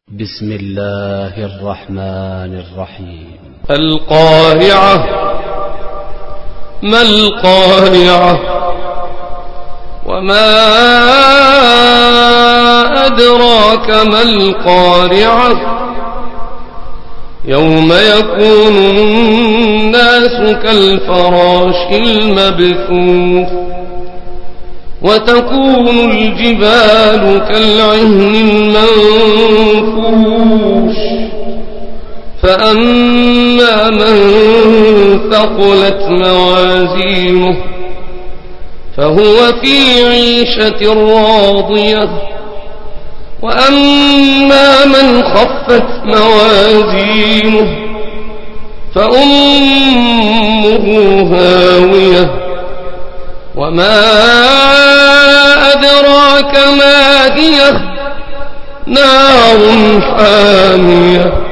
بسم الله الرحمن الرحيم. القارعة. ما القارعة؟ وما أدراك ما القارعة؟ يوم يكون الناس كالفراش المبثوث وتكون الجبال كالعهن المنفوش فأما من ثقلت موازينه فهو في عيشة راضية وأما من خفت موازينه فأمه هاوية وما أدراك ما هي نار حامية